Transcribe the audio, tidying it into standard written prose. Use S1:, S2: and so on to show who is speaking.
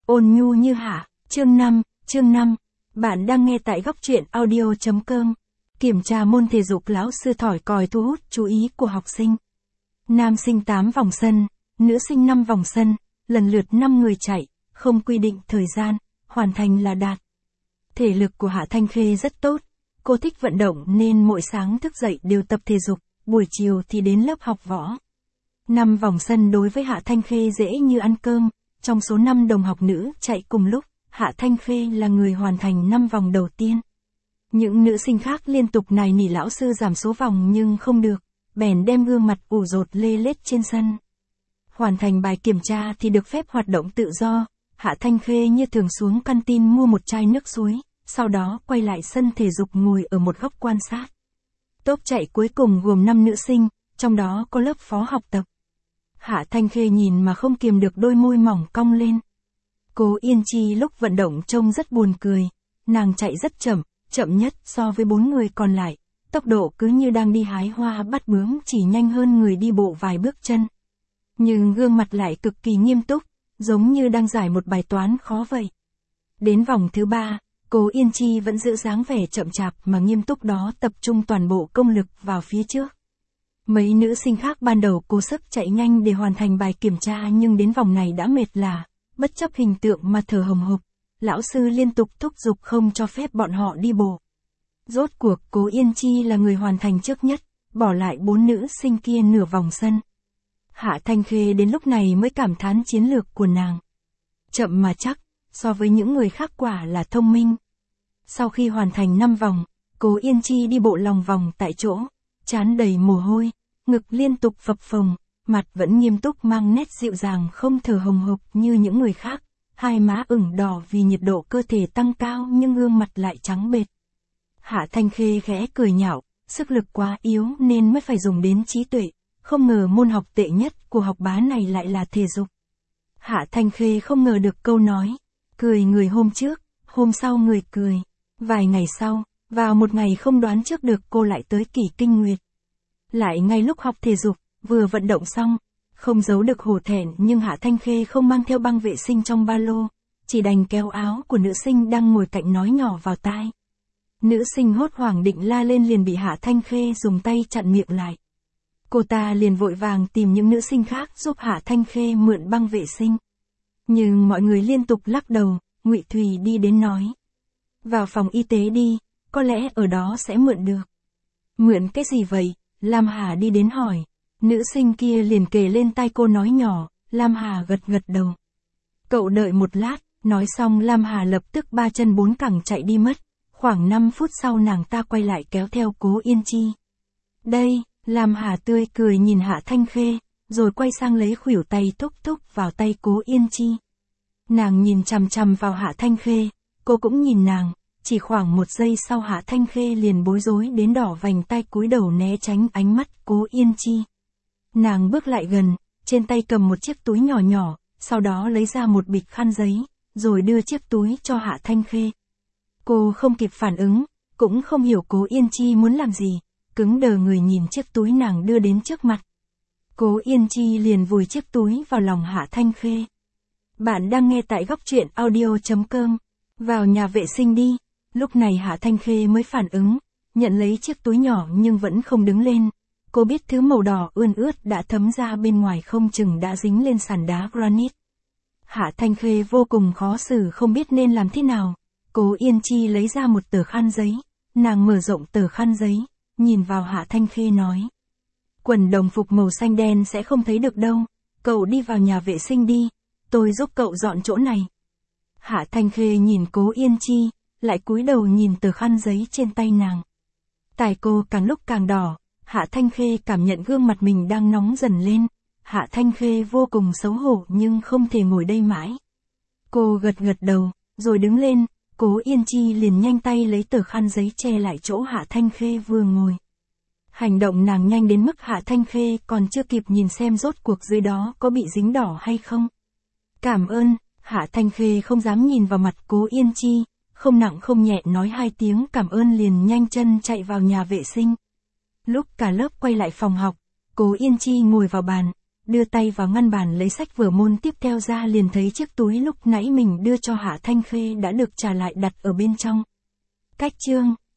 S1: Ôn nhu như hạ, chương 5. Bạn đang nghe tại góc truyện audio.com. Kiểm tra môn thể dục, lão sư thổi còi thu hút chú ý của học sinh. Nam sinh 8 vòng sân, nữ sinh 5 vòng sân, lần lượt 5 người chạy, không quy định thời gian, hoàn thành là đạt. Thể lực của Hạ Thanh Khê rất tốt, cô thích vận động nên mỗi sáng thức dậy đều tập thể dục, buổi chiều thì đến lớp học võ. 5 vòng sân đối với Hạ Thanh Khê dễ như ăn cơm, trong số 5 đồng học nữ chạy cùng lúc, Hạ Thanh Khê là người hoàn thành 5 vòng đầu tiên. Những nữ sinh khác liên tục nài nỉ lão sư giảm số vòng nhưng không được, bèn đem gương mặt ủ rột lê lết trên sân. Hoàn thành bài kiểm tra thì được phép hoạt động tự do, Hạ Thanh Khê như thường xuống canteen mua một chai nước suối, sau đó quay lại sân thể dục ngồi ở một góc quan sát. Tốp chạy cuối cùng gồm 5 nữ sinh, trong đó có lớp phó học tập. Hạ Thanh Khê nhìn mà không kiềm được đôi môi mỏng cong lên. Cố Yên Chi lúc vận động trông rất buồn cười, nàng chạy rất chậm, chậm nhất so với 4 người còn lại, tốc độ cứ như đang đi hái hoa bắt bướm, chỉ nhanh hơn người đi bộ vài bước chân. Nhưng gương mặt lại cực kỳ nghiêm túc, giống như đang giải một bài toán khó vậy. Đến vòng thứ 3, Cố Yên Chi vẫn giữ dáng vẻ chậm chạp mà nghiêm túc đó, tập trung toàn bộ công lực vào phía trước. Mấy nữ sinh khác ban đầu cố sức chạy nhanh để hoàn thành bài kiểm tra nhưng đến vòng này đã mệt lả, bất chấp hình tượng mà thở hồng hộc. Lão sư liên tục thúc giục không cho phép bọn họ đi bộ. Rốt cuộc Cố Yên Chi là người hoàn thành trước nhất, bỏ lại 4 nữ sinh kia nửa vòng sân. Hạ Thanh Khê đến lúc này mới cảm thán chiến lược của nàng. Chậm mà chắc, so với những người khác quả là thông minh. Sau khi hoàn thành 5 vòng, Cố Yên Chi đi bộ lòng vòng tại chỗ, trán đầy mồ hôi, ngực liên tục phập phồng, mặt vẫn nghiêm túc mang nét dịu dàng không thở hồng hộc như những người khác, hai má ửng đỏ vì nhiệt độ cơ thể tăng cao nhưng gương mặt lại trắng bệch. Hạ Thanh Khê khẽ cười nhạo, sức lực quá yếu nên mới phải dùng đến trí tuệ, không ngờ môn học tệ nhất của học bá này lại là thể dục. Hạ Thanh Khê không ngờ được câu nói, cười người hôm trước, hôm sau người cười. Vài ngày sau, vào một ngày không đoán trước được cô lại tới Kỷ Kinh Nguyệt. Lại ngay lúc học thể dục, vừa vận động xong, không giấu được hổ thẹn nhưng Hạ Thanh Khê không mang theo băng vệ sinh trong ba lô, chỉ đành kéo áo của nữ sinh đang ngồi cạnh nói nhỏ vào tai. Nữ sinh hốt hoảng định la lên liền bị Hạ Thanh Khê dùng tay chặn miệng lại. Cô ta liền vội vàng tìm những nữ sinh khác giúp Hạ Thanh Khê mượn băng vệ sinh. Nhưng mọi người liên tục lắc đầu, Ngụy Thùy đi đến nói. Vào phòng y tế đi, có lẽ ở đó sẽ mượn được. Mượn cái gì vậy? Lam Hà đi đến hỏi. Nữ sinh kia liền kề lên tai cô nói nhỏ, Lam Hà gật gật đầu. Cậu đợi một lát, nói xong Lam Hà lập tức 3 chân 4 cẳng chạy đi mất. Khoảng 5 phút sau nàng ta quay lại kéo theo Cố Yên Chi. Đây, Lam Hà tươi cười nhìn Hạ Thanh Khê, rồi quay sang lấy khuỷu tay thúc thúc vào tay Cố Yên Chi. Nàng nhìn chằm chằm vào Hạ Thanh Khê, cô cũng nhìn nàng, chỉ khoảng 1 giây sau Hạ Thanh Khê liền bối rối đến đỏ vành tai cúi đầu né tránh ánh mắt Cố Yên Chi. Nàng bước lại gần, trên tay cầm một chiếc túi nhỏ nhỏ, sau đó lấy ra một bịch khăn giấy, rồi đưa chiếc túi cho Hạ Thanh Khê. Cô không kịp phản ứng, cũng không hiểu Cố Yên Chi muốn làm gì, cứng đờ người nhìn chiếc túi nàng đưa đến trước mặt. Cố Yên Chi liền vùi chiếc túi vào lòng Hạ Thanh Khê. Bạn đang nghe tại góc truyện audio.com. Vào nhà vệ sinh đi. Lúc này Hạ Thanh Khê mới phản ứng, nhận lấy chiếc túi nhỏ nhưng vẫn không đứng lên. Cô biết thứ màu đỏ ươn ướt đã thấm ra bên ngoài không chừng đã dính lên sàn đá granite. Hạ Thanh Khê vô cùng khó xử không biết nên làm thế nào. Cố Yên Chi lấy ra một tờ khăn giấy, nàng mở rộng tờ khăn giấy, nhìn vào Hạ Thanh Khê nói. Quần đồng phục màu xanh đen sẽ không thấy được đâu, cậu đi vào nhà vệ sinh đi, tôi giúp cậu dọn chỗ này. Hạ Thanh Khê nhìn Cố Yên Chi, lại cúi đầu nhìn tờ khăn giấy trên tay nàng. Tai cô càng lúc càng đỏ, Hạ Thanh Khê cảm nhận gương mặt mình đang nóng dần lên. Hạ Thanh Khê vô cùng xấu hổ nhưng không thể ngồi đây mãi. Cô gật gật đầu, rồi đứng lên, Cố Yên Chi liền nhanh tay lấy tờ khăn giấy che lại chỗ Hạ Thanh Khê vừa ngồi. Hành động nàng nhanh đến mức Hạ Thanh Khê còn chưa kịp nhìn xem rốt cuộc dưới đó có bị dính đỏ hay không. Cảm ơn, Hạ Thanh Khê không dám nhìn vào mặt Cố Yên Chi, không nặng không nhẹ nói 2 tiếng cảm ơn liền nhanh chân chạy vào nhà vệ sinh. Lúc cả lớp quay lại phòng học, Cố Yên Chi ngồi vào bàn, đưa tay vào ngăn bàn lấy sách vở môn tiếp theo ra liền thấy chiếc túi lúc nãy mình đưa cho Hạ Thanh Khê đã được trả lại đặt ở bên trong. Cách chương